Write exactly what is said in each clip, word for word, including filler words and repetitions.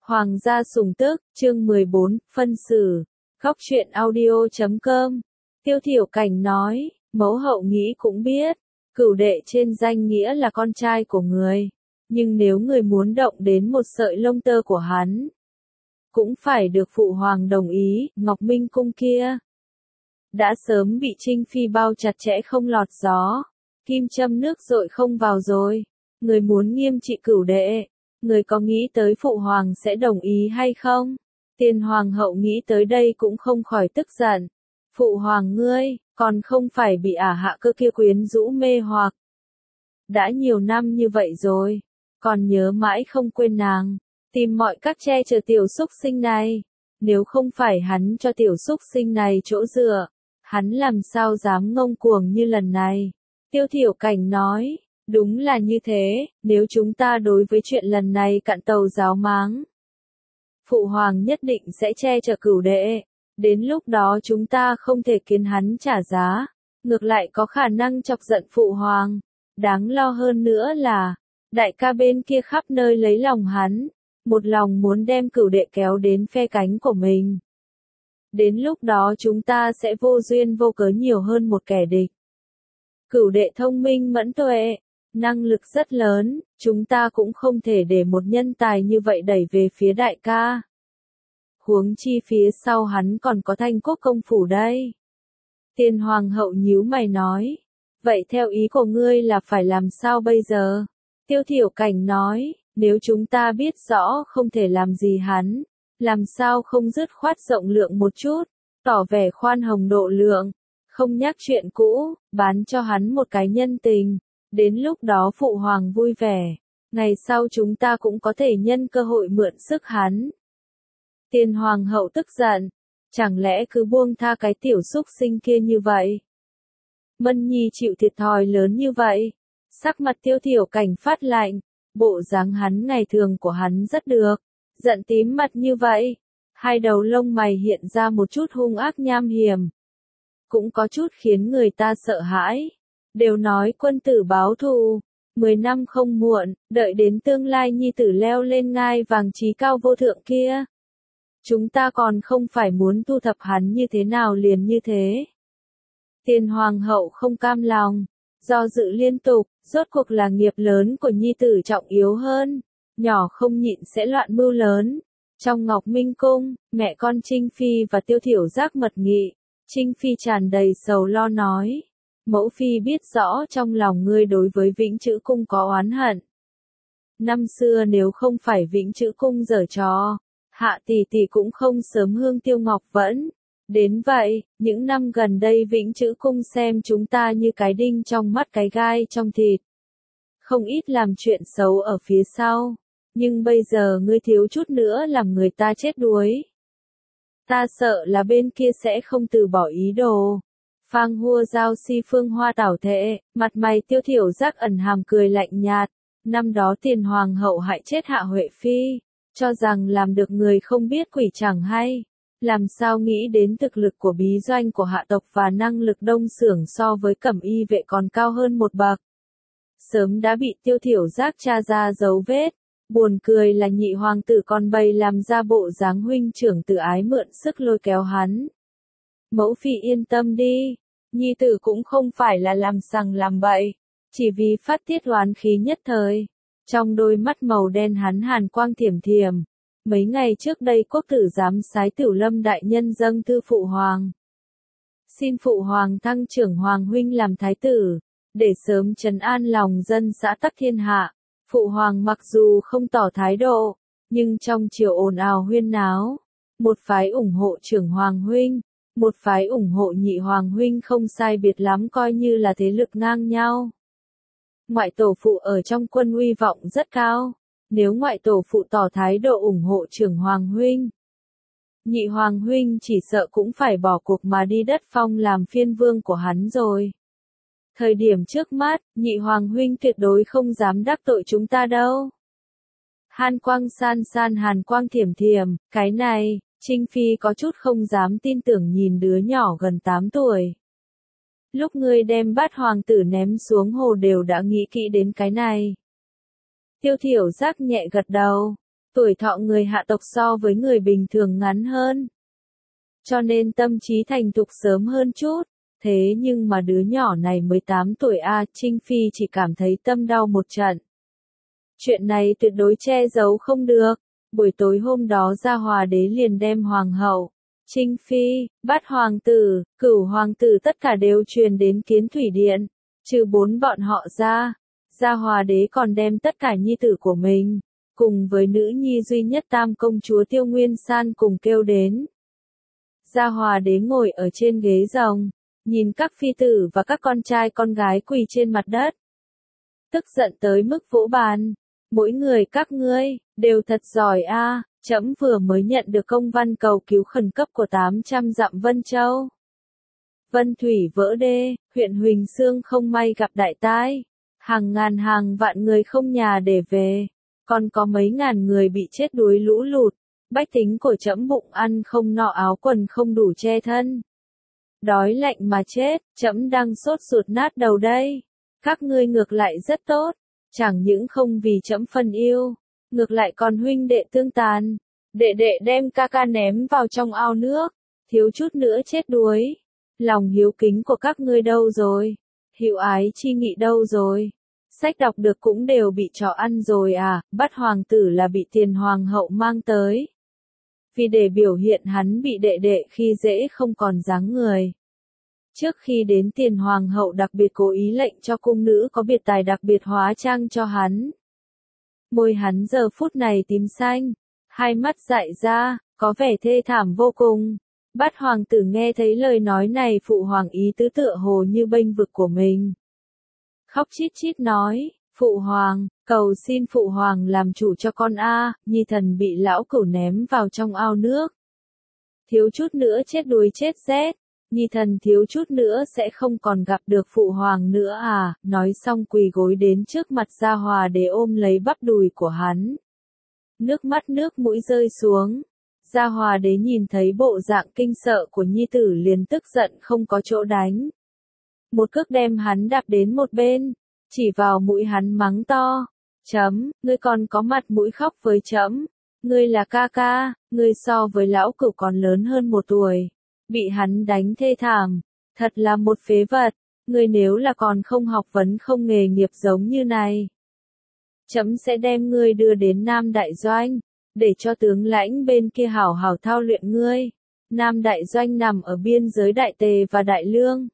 Hoàng gia sủng tức, chương mười bốn, phân xử. Góc truyện audio chấm com. Tiêu Thiểu Cảnh nói, mẫu hậu nghĩ cũng biết, cửu đệ trên danh nghĩa là con trai của người, nhưng nếu người muốn động đến một sợi lông tơ của hắn, cũng phải được phụ hoàng đồng ý. Ngọc Minh cung kia đã sớm bị Trinh Phi bao chặt chẽ không lọt gió, kim châm nước dội không vào rồi. Người muốn nghiêm trị cửu đệ, người có nghĩ tới phụ hoàng sẽ đồng ý hay không? Tiền hoàng hậu nghĩ tới đây cũng không khỏi tức giận. Phụ hoàng ngươi, còn không phải bị ả hạ cơ kia quyến rũ mê hoặc. Đã nhiều năm như vậy rồi, còn nhớ mãi không quên nàng, tìm mọi cách che chở tiểu súc sinh này. Nếu không phải hắn cho tiểu súc sinh này chỗ dựa, hắn làm sao dám ngông cuồng như lần này. Tiêu Thiểu Cảnh nói, đúng là như thế, nếu chúng ta đối với chuyện lần này cạn tàu giáo máng, phụ hoàng nhất định sẽ che chở cửu đệ, đến lúc đó chúng ta không thể khiến hắn trả giá, ngược lại có khả năng chọc giận phụ hoàng. Đáng lo hơn nữa là, đại ca bên kia khắp nơi lấy lòng hắn, một lòng muốn đem cửu đệ kéo đến phe cánh của mình. Đến lúc đó chúng ta sẽ vô duyên vô cớ nhiều hơn một kẻ địch. Cửu đệ thông minh mẫn tuệ, năng lực rất lớn, chúng ta cũng không thể để một nhân tài như vậy đẩy về phía đại ca. Huống chi phía sau hắn còn có Thanh Quốc công phủ đây. Tiền hoàng hậu nhíu mày nói, vậy theo ý của ngươi là phải làm sao bây giờ? Tiêu Thiểu Cảnh nói, nếu chúng ta biết rõ không thể làm gì hắn, làm sao không dứt khoát rộng lượng một chút, tỏ vẻ khoan hồng độ lượng, không nhắc chuyện cũ, bán cho hắn một cái nhân tình, đến lúc đó phụ hoàng vui vẻ, ngày sau chúng ta cũng có thể nhân cơ hội mượn sức hắn. Tiền hoàng hậu tức giận, chẳng lẽ cứ buông tha cái tiểu súc sinh kia như vậy? Mân Nhi chịu thiệt thòi lớn như vậy, sắc mặt Tiêu Thiểu Cảnh phát lạnh, bộ dáng hắn ngày thường của hắn rất được, giận tím mặt như vậy, hai đầu lông mày hiện ra một chút hung ác nham hiểm, cũng có chút khiến người ta sợ hãi. Đều nói quân tử báo thù, mười năm không muộn, đợi đến tương lai nhi tử leo lên ngai vàng trí cao vô thượng kia. Chúng ta còn không phải muốn thu thập hắn như thế nào liền như thế. Tiền hoàng hậu không cam lòng, do dự liên tục, rốt cuộc là nghiệp lớn của nhi tử trọng yếu hơn, nhỏ không nhịn sẽ loạn mưu lớn. Trong Ngọc Minh cung, mẹ con Trinh Phi và Tiêu Thiểu Giác mật nghị, Trinh Phi tràn đầy sầu lo nói, mẫu phi biết rõ trong lòng ngươi đối với Vĩnh Chữ cung có oán hận. Năm xưa nếu không phải Vĩnh Chữ cung giở trò, hạ tỷ tỷ cũng không sớm hương Tiêu Ngọc Vẫn. Đến vậy, những năm gần đây Vĩnh Chữ cung xem chúng ta như cái đinh trong mắt cái gai trong thịt. Không ít làm chuyện xấu ở phía sau, nhưng bây giờ ngươi thiếu chút nữa làm người ta chết đuối. Ta sợ là bên kia sẽ không từ bỏ ý đồ. Phang Hua Giao Si Phương Hoa tảo thệ, mặt mày Tiêu Thiểu Giác ẩn hàm cười lạnh nhạt. Năm đó tiền hoàng hậu hại chết Hạ Huệ Phi, cho rằng làm được người không biết quỷ chẳng hay. Làm sao nghĩ đến thực lực của bí doanh của hạ tộc và năng lực đông xưởng so với Cẩm Y vệ còn cao hơn một bậc. Sớm đã bị Tiêu Thiểu Giác tra ra dấu vết. Buồn cười là nhị hoàng tử còn bày làm ra bộ dáng huynh trưởng tự ái mượn sức lôi kéo hắn. Mẫu phi yên tâm đi, nhi tử cũng không phải là làm sằng làm bậy, chỉ vì phát tiết oán khí nhất thời. Trong đôi mắt màu đen hắn hàn quang thiểm thiểm. Mấy ngày trước đây quốc tử giám sái Tiểu Lâm đại nhân dâng thư phụ hoàng. Xin phụ hoàng thăng trưởng hoàng huynh làm thái tử, để sớm trấn an lòng dân xã tắc thiên hạ. Phụ hoàng mặc dù không tỏ thái độ, nhưng trong triều ồn ào huyên náo, một phái ủng hộ trưởng hoàng huynh, một phái ủng hộ nhị hoàng huynh không sai biệt lắm coi như là thế lực ngang nhau. Ngoại tổ phụ ở trong quân uy vọng rất cao, nếu ngoại tổ phụ tỏ thái độ ủng hộ trưởng hoàng huynh, nhị hoàng huynh chỉ sợ cũng phải bỏ cuộc mà đi đất phong làm phiên vương của hắn rồi. Thời điểm trước mắt, nhị hoàng huynh tuyệt đối không dám đắc tội chúng ta đâu. Hàn quang san san hàn quang thiểm thiểm, cái này, Trinh Phi có chút không dám tin tưởng nhìn đứa nhỏ gần tám tuổi. Lúc ngươi đem bát hoàng tử ném xuống hồ đều đã nghĩ kỹ đến cái này. Tiêu Thiểu Giác nhẹ gật đầu. Tuổi thọ người hạ tộc so với người bình thường ngắn hơn. Cho nên tâm trí thành thục sớm hơn chút. Thế nhưng mà đứa nhỏ này mới tám tuổi a, Trinh Phi chỉ cảm thấy tâm đau một trận. Chuyện này tuyệt đối che giấu không được. Buổi tối hôm đó Gia Hòa đế liền đem hoàng hậu, Trinh Phi, bát hoàng tử, cửu hoàng tử tất cả đều truyền đến Kiến Thủy Điện. Trừ bốn bọn họ ra, Gia Hòa đế còn đem tất cả nhi tử của mình, cùng với nữ nhi duy nhất tam công chúa Tiêu Nguyên San cùng kêu đến. Gia Hòa đế ngồi ở trên ghế rồng, nhìn các phi tử và các con trai con gái quỳ trên mặt đất. Tức giận tới mức vỗ bàn. Mỗi người các ngươi, đều thật giỏi a, trẫm vừa mới nhận được công văn cầu cứu khẩn cấp của tám trăm dặm Vân Châu. Vân Thủy vỡ đê, huyện Huỳnh Xương không may gặp đại tai. Hàng ngàn hàng vạn người không nhà để về. Còn có mấy ngàn người bị chết đuối lũ lụt. Bách tính của trẫm bụng ăn không no áo quần không đủ che thân. Đói lạnh mà chết, trẫm đang sốt ruột nát đầu đây. Các ngươi ngược lại rất tốt. Chẳng những không vì trẫm phân yêu, ngược lại còn huynh đệ tương tàn. Đệ đệ đem ca ca ném vào trong ao nước, thiếu chút nữa chết đuối. Lòng hiếu kính của các ngươi đâu rồi? Hữu ái chi nghị đâu rồi? Sách đọc được cũng đều bị chó ăn rồi à, bắt hoàng tử là bị tiền hoàng hậu mang tới. Vì để biểu hiện hắn bị đệ đệ khi dễ không còn dáng người. Trước khi đến tiền hoàng hậu đặc biệt cố ý lệnh cho cung nữ có biệt tài đặc biệt hóa trang cho hắn. Môi hắn giờ phút này tím xanh, hai mắt dại ra, có vẻ thê thảm vô cùng. Bát hoàng tử nghe thấy lời nói này phụ hoàng ý tứ tựa hồ như bênh vực của mình. Khóc chít chít nói, phụ hoàng, cầu xin phụ hoàng làm chủ cho con a, nhi thần bị lão cửu ném vào trong ao nước. Thiếu chút nữa chết đuối chết rét. Nhi thần thiếu chút nữa sẽ không còn gặp được phụ hoàng nữa à, nói xong quỳ gối đến trước mặt Gia Hòa để ôm lấy bắp đùi của hắn. Nước mắt nước mũi rơi xuống. Gia Hòa đế nhìn thấy bộ dạng kinh sợ của nhi tử liền tức giận không có chỗ đánh. Một cước đem hắn đạp đến một bên, chỉ vào mũi hắn mắng to. Chấm, ngươi còn có mặt mũi khóc với chấm. Ngươi là ca ca, ngươi so với lão cửu còn lớn hơn một tuổi. Bị hắn đánh thê thảm, thật là một phế vật, ngươi nếu là còn không học vấn không nghề nghiệp giống như này. Chấm sẽ đem ngươi đưa đến Nam Đại Doanh, để cho tướng lãnh bên kia hảo hảo thao luyện ngươi. Nam Đại Doanh nằm ở biên giới Đại Tề và Đại Lương.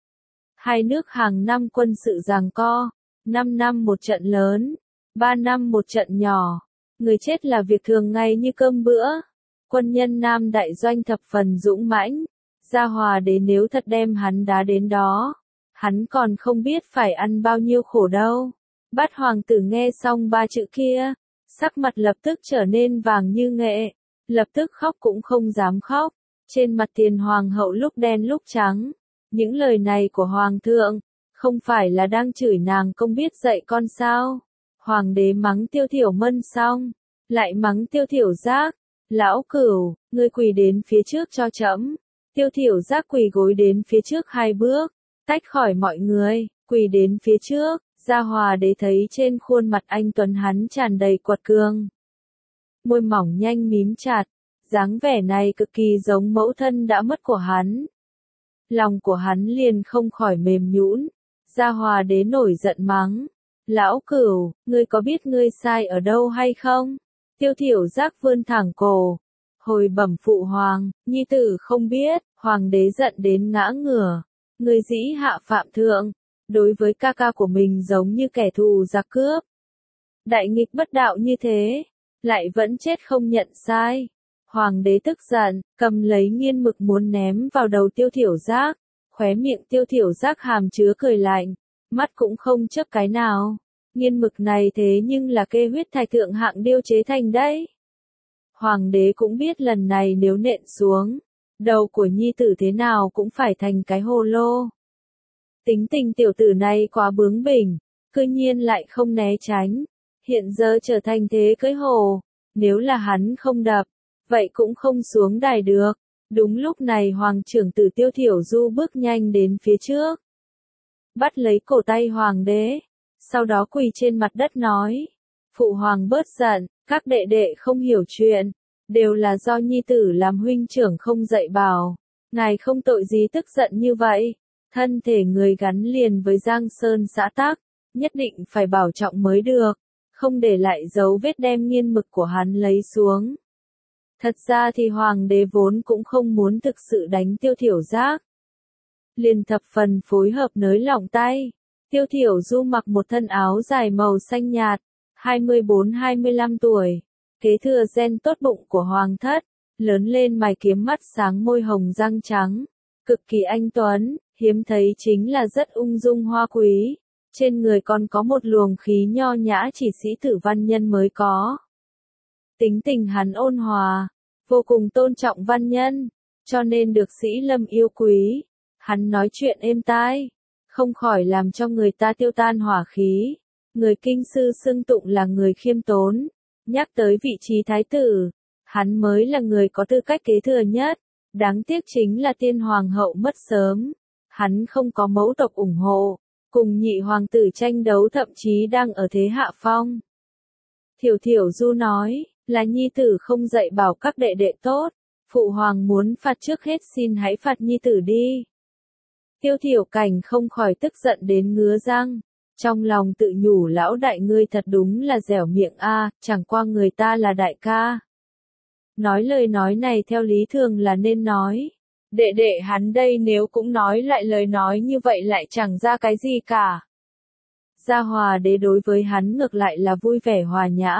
Hai nước hàng năm quân sự giằng co, năm năm một trận lớn, ba năm một trận nhỏ, người chết là việc thường ngày như cơm bữa. Quân nhân Nam Đại Doanh thập phần dũng mãnh, Gia Hòa đế nếu thật đem hắn đá đến đó, hắn còn không biết phải ăn bao nhiêu khổ đâu. Bát hoàng tử nghe xong ba chữ kia, sắc mặt lập tức trở nên vàng như nghệ, lập tức khóc cũng không dám khóc, trên mặt tiền hoàng hậu lúc đen lúc trắng. Những lời này của hoàng thượng, không phải là đang chửi nàng không biết dạy con sao? Hoàng đế mắng Tiêu Thiểu Mân xong, lại mắng Tiêu Thiểu Giác. Lão Cửu, ngươi quỳ đến phía trước cho trẫm. Tiêu Thiểu Giác quỳ gối đến phía trước hai bước, tách khỏi mọi người, quỳ đến phía trước. Gia Hòa đế thấy trên khuôn mặt anh tuấn hắn tràn đầy quật cường, môi mỏng nhanh mím chặt, dáng vẻ này cực kỳ giống mẫu thân đã mất của hắn. Lòng của hắn liền không khỏi mềm nhũn. Gia Hòa đế nổi giận mắng, lão Cửu, ngươi có biết ngươi sai ở đâu hay không? Tiêu Thiểu Giác vươn thẳng cổ, hồi bẩm phụ hoàng, nhi tử không biết. Hoàng đế giận đến ngã ngửa, ngươi dĩ hạ phạm thượng, đối với ca ca của mình giống như kẻ thù giặc cướp. Đại nghịch bất đạo như thế, lại vẫn chết không nhận sai. Hoàng đế tức giận, cầm lấy nghiên mực muốn ném vào đầu Tiêu Thiểu Giác, khóe miệng Tiêu Thiểu Giác hàm chứa cười lạnh, mắt cũng không chớp cái nào. Nghiên mực này thế nhưng là kê huyết thạch thượng hạng điêu chế thành đấy. Hoàng đế cũng biết lần này nếu nện xuống, đầu của nhi tử thế nào cũng phải thành cái hồ lô. Tính tình tiểu tử này quá bướng bỉnh, cư nhiên lại không né tránh, hiện giờ trở thành thế cưỡi hồ, nếu là hắn không đập, vậy cũng không xuống đài được. Đúng lúc này hoàng trưởng tử Tiêu Thiểu Du bước nhanh đến phía trước, bắt lấy cổ tay hoàng đế, sau đó quỳ trên mặt đất nói, Phụ hoàng bớt giận, các đệ đệ không hiểu chuyện, đều là do nhi tử làm huynh trưởng không dạy bảo, ngài không tội gì tức giận như vậy, thân thể người gắn liền với Giang Sơn xã tắc, nhất định phải bảo trọng mới được, không để lại dấu vết đem nghiên mực của hắn lấy xuống. Thật ra thì hoàng đế vốn cũng không muốn thực sự đánh Tiêu Thiểu Giác. Liền thập phần phối hợp nới lỏng tay. Tiêu Thiểu Du mặc một thân áo dài màu xanh nhạt, hai mươi bốn hai mươi lăm tuổi, kế thừa gen tốt bụng của hoàng thất, lớn lên mày kiếm mắt sáng môi hồng răng trắng, cực kỳ anh tuấn, hiếm thấy chính là rất ung dung hoa quý, trên người còn có một luồng khí nho nhã chỉ sĩ tử văn nhân mới có. Tính tình hắn ôn hòa, vô cùng tôn trọng văn nhân, cho nên được sĩ Lâm yêu quý. Hắn nói chuyện êm tai, không khỏi làm cho người ta tiêu tan hỏa khí. Người kinh sư xưng tụng là người khiêm tốn, nhắc tới vị trí thái tử, hắn mới là người có tư cách kế thừa nhất. Đáng tiếc chính là tiên hoàng hậu mất sớm, hắn không có mẫu tộc ủng hộ, cùng nhị hoàng tử tranh đấu thậm chí đang ở thế hạ phong. Thiểu Thiểu Du nói, là nhi tử không dạy bảo các đệ đệ tốt, phụ hoàng muốn phạt trước hết xin hãy phạt nhi tử đi. Tiêu Thiểu Cảnh không khỏi tức giận đến ngứa răng, trong lòng tự nhủ lão đại ngươi thật đúng là dẻo miệng a, chẳng qua người ta là đại ca. Nói lời nói này theo lý thường là nên nói, đệ đệ hắn đây nếu cũng nói lại lời nói như vậy lại chẳng ra cái gì cả. Gia Hòa đế đối với hắn ngược lại là vui vẻ hòa nhã.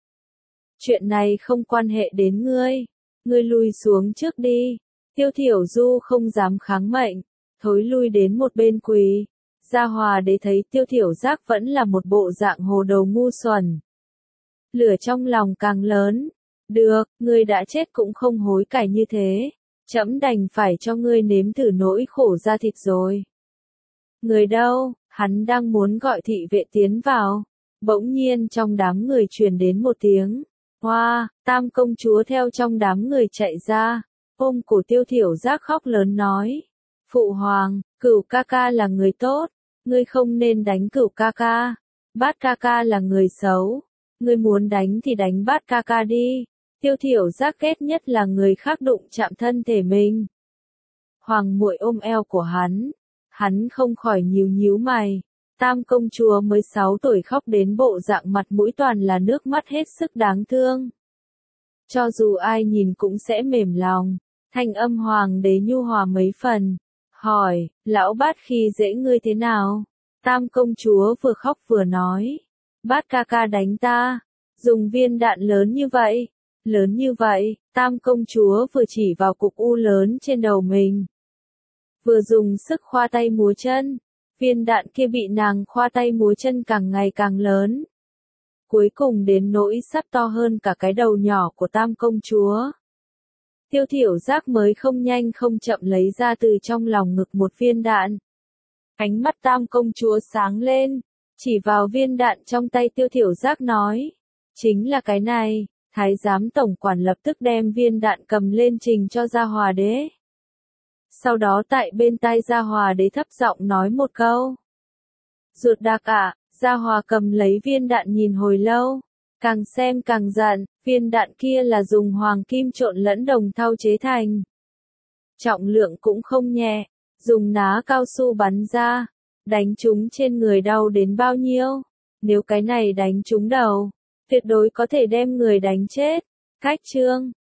Chuyện này không quan hệ đến ngươi, ngươi lui xuống trước đi. Tiêu Thiểu Du không dám kháng mệnh, thối lui đến một bên quỳ. Gia Hòa đế thấy Tiêu Thiểu Giác vẫn là một bộ dạng hồ đồ ngu xuẩn. Lửa trong lòng càng lớn. Được, ngươi đã chết cũng không hối cải như thế. Trẫm đành phải cho ngươi nếm thử nỗi khổ da thịt rồi. Người đâu, hắn đang muốn gọi thị vệ tiến vào. Bỗng nhiên trong đám người truyền đến một tiếng. Hoa, Tam công chúa theo trong đám người chạy ra. Ôm cổ Tiêu Thiểu Giác khóc lớn nói. Phụ hoàng, Cửu ca ca là người tốt. Ngươi không nên đánh Cửu ca ca. Bát ca ca là người xấu. Ngươi muốn đánh thì đánh Bát ca ca đi. Tiêu Thiểu Giác ghét nhất là người khác đụng chạm thân thể mình. Hoàng muội ôm eo của hắn. Hắn không khỏi nhíu nhíu mày. Tam công chúa mới sáu tuổi khóc đến bộ dạng mặt mũi toàn là nước mắt hết sức đáng thương. Cho dù ai nhìn cũng sẽ mềm lòng. Thanh âm hoàng đế nhu hòa mấy phần. Hỏi, lão Bát khi dễ ngươi thế nào? Tam công chúa vừa khóc vừa nói. Bát ca ca đánh ta. Dùng viên đạn lớn như vậy. Lớn như vậy, Tam công chúa vừa chỉ vào cục u lớn trên đầu mình. Vừa dùng sức khoa tay múa chân. Viên đạn kia bị nàng khoa tay múa chân càng ngày càng lớn. Cuối cùng đến nỗi sắp to hơn cả cái đầu nhỏ của Tam công chúa. Tiêu Thiểu Giác mới không nhanh không chậm lấy ra từ trong lòng ngực một viên đạn. Ánh mắt Tam công chúa sáng lên, chỉ vào viên đạn trong tay Tiêu Thiểu Giác nói. Chính là cái này. Thái giám tổng quản lập tức đem viên đạn cầm lên trình cho Gia Hòa đế. Sau đó tại bên tai Gia Hòa đế thấp giọng nói một câu. Ruột đạc ạ, Gia Hòa cầm lấy viên đạn nhìn hồi lâu. Càng xem càng giận, viên đạn kia là dùng hoàng kim trộn lẫn đồng thau chế thành. Trọng lượng cũng không nhẹ, dùng ná cao su bắn ra, đánh chúng trên người đau đến bao nhiêu. Nếu cái này đánh trúng đầu, tuyệt đối có thể đem người đánh chết. Cách chương